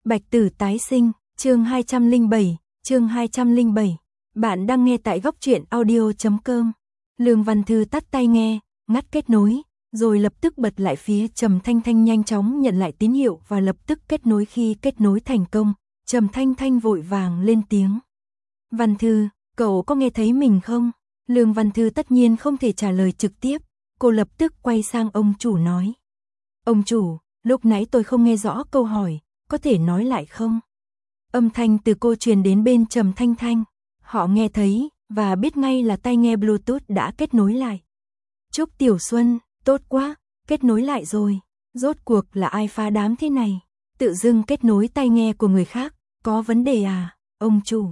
Bạch Tử tái sinh, chương 207, chương 207. Bạn đang nghe tại góc truyện audio.com. Lương Văn Thư tắt tai nghe, ngắt kết nối, rồi lập tức bật lại phía Trầm Thanh Thanh nhanh chóng nhận lại tín hiệu và lập tức kết nối. Khi kết nối thành công, Trầm Thanh Thanh vội vàng lên tiếng. Văn Thư, cậu có nghe thấy mình không? Lương Văn Thư tất nhiên không thể trả lời trực tiếp, cô lập tức quay sang ông chủ nói. Ông chủ, lúc nãy tôi không nghe rõ câu hỏi, có thể nói lại không? Âm thanh từ cô truyền đến bên Trầm Thanh Thanh, họ nghe thấy và biết ngay là tai nghe Bluetooth đã kết nối lại. Trúc Tiểu Xuân, tốt quá, kết nối lại rồi, rốt cuộc là ai phá đám thế này? Tự dưng kết nối tai nghe của người khác, có vấn đề à, ông chủ?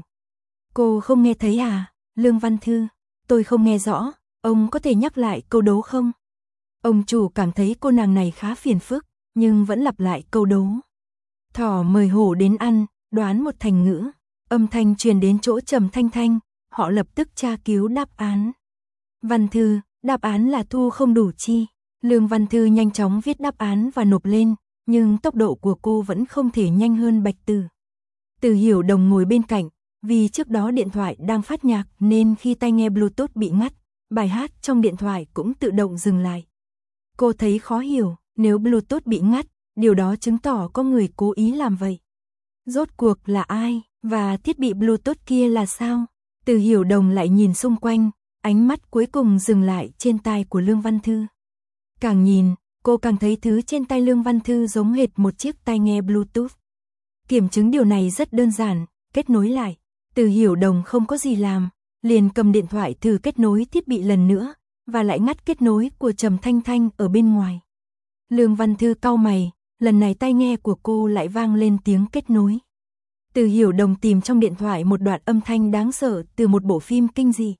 Cô không nghe thấy à, Lương Văn Thư? Tôi không nghe rõ, ông có thể nhắc lại câu đố không? Ông chủ cảm thấy cô nàng này khá phiền phức, nhưng vẫn lặp lại câu đố. Thỏ mời hổ đến ăn, đoán một thành ngữ. Âm thanh truyền đến chỗ Trầm Thanh Thanh, họ lập tức tra cứu đáp án. Văn Thư, đáp án là thu không đủ chi. Lương Văn Thư nhanh chóng viết đáp án và nộp lên, nhưng tốc độ của cô vẫn không thể nhanh hơn Bạch Tử. Từ Hiểu Đồng ngồi bên cạnh, vì trước đó điện thoại đang phát nhạc nên khi tai nghe Bluetooth bị ngắt, bài hát trong điện thoại cũng tự động dừng lại. Cô thấy khó hiểu, nếu Bluetooth bị ngắt, điều đó chứng tỏ có người cố ý làm vậy. Rốt cuộc là ai, và thiết bị Bluetooth kia là sao? Từ Hiểu Đồng lại nhìn xung quanh, ánh mắt cuối cùng dừng lại trên tai của Lương Văn Thư. Càng nhìn, cô càng thấy thứ trên tay Lương Văn Thư giống hệt một chiếc tai nghe Bluetooth. Kiểm chứng điều này rất đơn giản, kết nối lại. Từ Hiểu Đồng không có gì làm, liền cầm điện thoại thử kết nối thiết bị lần nữa, và lại ngắt kết nối của Trầm Thanh Thanh ở bên ngoài. Lương Văn Thư cau mày, lần này tai nghe của cô lại vang lên tiếng kết nối. Từ Hiểu Đồng tìm trong điện thoại một đoạn âm thanh đáng sợ từ một bộ phim kinh dị.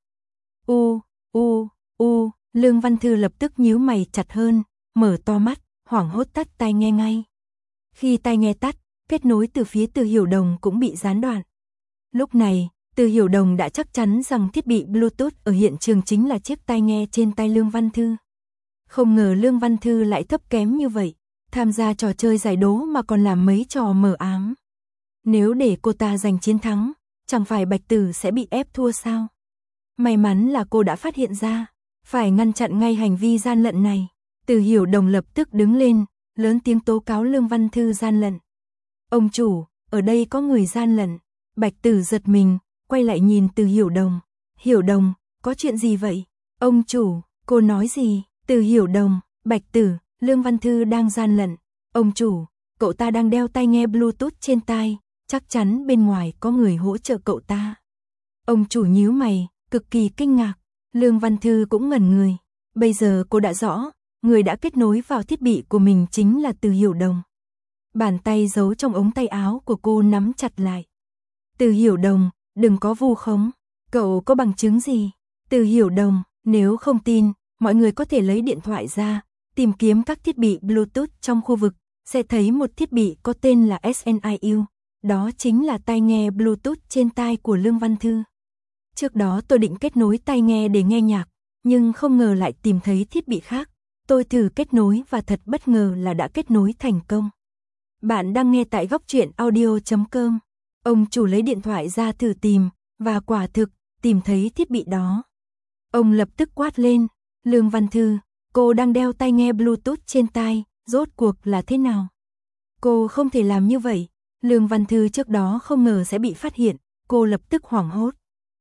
Lương Văn Thư lập tức nhíu mày chặt hơn, mở to mắt, hoảng hốt tắt tai nghe ngay. Khi tai nghe tắt, kết nối từ phía Từ Hiểu Đồng cũng bị gián đoạn. Lúc này, Từ Hiểu Đồng đã chắc chắn rằng thiết bị Bluetooth ở hiện trường chính là chiếc tai nghe trên tay Lương Văn Thư. Không ngờ Lương Văn Thư lại thấp kém như vậy, tham gia trò chơi giải đố mà còn làm mấy trò mờ ám. Nếu để cô ta giành chiến thắng, chẳng phải Bạch Tử sẽ bị ép thua sao? May mắn là cô đã phát hiện ra, phải ngăn chặn ngay hành vi gian lận này. Từ Hiểu Đồng lập tức đứng lên, lớn tiếng tố cáo Lương Văn Thư gian lận. Ông chủ, ở đây có người gian lận. Bạch Tử giật mình, quay lại nhìn Từ Hiểu Đồng. Hiểu Đồng, có chuyện gì vậy? Ông chủ, cô nói gì? Từ Hiểu Đồng, Bạch Tử, Lương Văn Thư đang gian lận. Ông chủ, cậu ta đang đeo tai nghe Bluetooth trên tai, chắc chắn bên ngoài có người hỗ trợ cậu ta. Ông chủ nhíu mày, cực kỳ kinh ngạc. Lương Văn Thư cũng ngẩn người. Bây giờ cô đã rõ, người đã kết nối vào thiết bị của mình chính là Từ Hiểu Đồng. Bàn tay giấu trong ống tay áo của cô nắm chặt lại. Từ Hiểu Đồng, đừng có vu khống. Cậu có bằng chứng gì? Từ Hiểu Đồng, nếu không tin, mọi người có thể lấy điện thoại ra, tìm kiếm các thiết bị Bluetooth trong khu vực, sẽ thấy một thiết bị có tên là SNIU. Đó chính là tai nghe Bluetooth trên tai của Lương Văn Thư. Trước đó tôi định kết nối tai nghe để nghe nhạc, nhưng không ngờ lại tìm thấy thiết bị khác. Tôi thử kết nối và thật bất ngờ là đã kết nối thành công. Bạn đang nghe tại góc truyện audio.com. Ông chủ lấy điện thoại ra thử tìm, và quả thực, tìm thấy thiết bị đó. Ông lập tức quát lên, Lương Văn Thư, cô đang đeo tai nghe Bluetooth trên tai, rốt cuộc là thế nào? Cô không thể làm như vậy. Lương Văn Thư trước đó không ngờ sẽ bị phát hiện, cô lập tức hoảng hốt.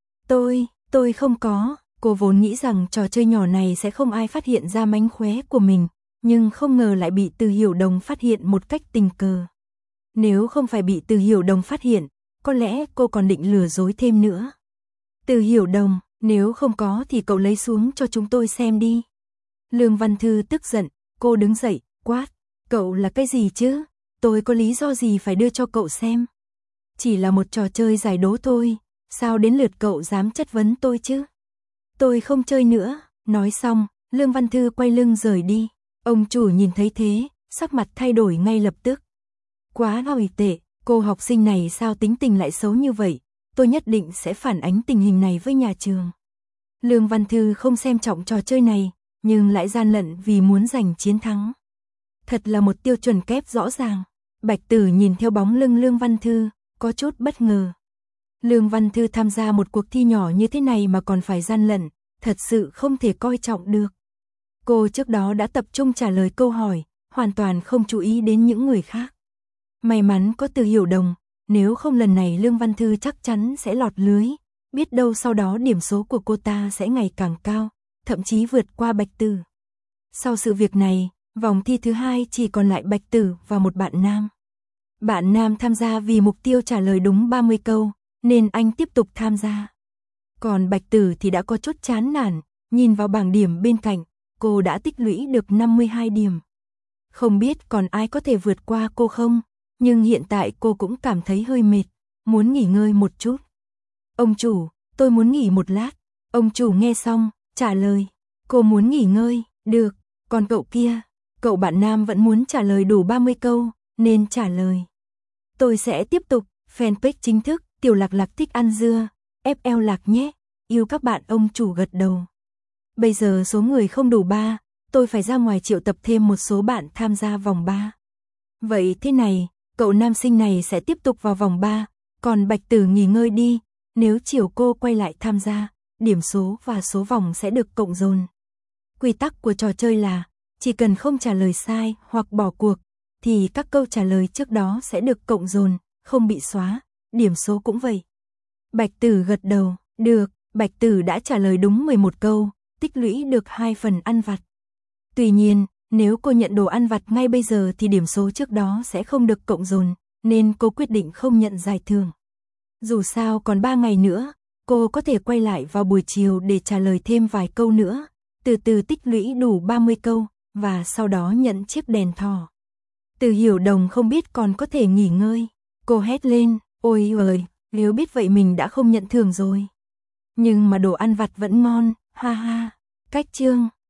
Tôi không có, cô vốn nghĩ rằng trò chơi nhỏ này sẽ không ai phát hiện ra mánh khóe của mình, nhưng không ngờ lại bị Từ Hiểu Đồng phát hiện một cách tình cờ. Nếu không phải bị Từ Hiểu Đồng phát hiện, có lẽ cô còn định lừa dối thêm nữa. Từ Hiểu Đồng, nếu không có thì cậu lấy xuống cho chúng tôi xem đi. Lương Văn Thư tức giận, cô đứng dậy, quát, cậu là cái gì chứ? Tôi có lý do gì phải đưa cho cậu xem? Chỉ là một trò chơi giải đố thôi, sao đến lượt cậu dám chất vấn tôi chứ? Tôi không chơi nữa. Nói xong, Lương Văn Thư quay lưng rời đi. Ông chủ nhìn thấy thế, sắc mặt thay đổi ngay lập tức. Quá tồi tệ, cô học sinh này sao tính tình lại xấu như vậy? Tôi nhất định sẽ phản ánh tình hình này với nhà trường. Lương Văn Thư không xem trọng trò chơi này, nhưng lại gian lận vì muốn giành chiến thắng. Thật là một tiêu chuẩn kép rõ ràng. Bạch Tử nhìn theo bóng lưng Lương Văn Thư, có chút bất ngờ. Lương Văn Thư tham gia một cuộc thi nhỏ như thế này mà còn phải gian lận, thật sự không thể coi trọng được. Cô trước đó đã tập trung trả lời câu hỏi, hoàn toàn không chú ý đến những người khác. May mắn có Từ Hiểu Đồng, nếu không lần này Lương Văn Thư chắc chắn sẽ lọt lưới, biết đâu sau đó điểm số của cô ta sẽ ngày càng cao, thậm chí vượt qua Bạch Tử. Sau sự việc này, vòng thi thứ 2 chỉ còn lại Bạch Tử và một bạn nam. Bạn nam tham gia vì mục tiêu trả lời đúng 30 câu, nên anh tiếp tục tham gia. Còn Bạch Tử thì đã có chút chán nản, nhìn vào bảng điểm bên cạnh, cô đã tích lũy được 52 điểm. Không biết còn ai có thể vượt qua cô không, nhưng hiện tại cô cũng cảm thấy hơi mệt, muốn nghỉ ngơi một chút. Ông chủ, tôi muốn nghỉ một lát. Ông chủ nghe xong, trả lời, cô muốn nghỉ ngơi, được, còn cậu kia, cậu bạn nam vẫn muốn trả lời đủ 30 câu, nên trả lời. Tôi sẽ tiếp tục, fanpage chính thức, Tiểu Lạc Lạc thích ăn dưa, FL Lạc nhé, yêu các bạn. Ông chủ gật đầu. Bây giờ số người không đủ 3, tôi phải ra ngoài triệu tập thêm một số bạn tham gia vòng 3. Vậy thế này, cậu nam sinh này sẽ tiếp tục vào vòng 3, còn Bạch Tử nghỉ ngơi đi, nếu chiều cô quay lại tham gia, điểm số và số vòng sẽ được cộng dồn. Quy tắc của trò chơi là, chỉ cần không trả lời sai hoặc bỏ cuộc, thì các câu trả lời trước đó sẽ được cộng dồn, không bị xóa, điểm số cũng vậy. Bạch Tử gật đầu, được, Bạch Tử đã trả lời đúng 11 câu, tích lũy được 2 phần ăn vặt. Tuy nhiên, nếu cô nhận đồ ăn vặt ngay bây giờ thì điểm số trước đó sẽ không được cộng dồn, nên cô quyết định không nhận giải thưởng. Dù sao còn 3 ngày nữa, cô có thể quay lại vào buổi chiều để trả lời thêm vài câu nữa, từ từ tích lũy đủ 30 câu, và sau đó nhận chiếc đèn thỏ. Từ Hiểu Đồng không biết còn có thể nghỉ ngơi, cô hét lên, ôi ơi, nếu biết vậy mình đã không nhận thưởng rồi. Nhưng mà đồ ăn vặt vẫn ngon, ha ha. Cách chương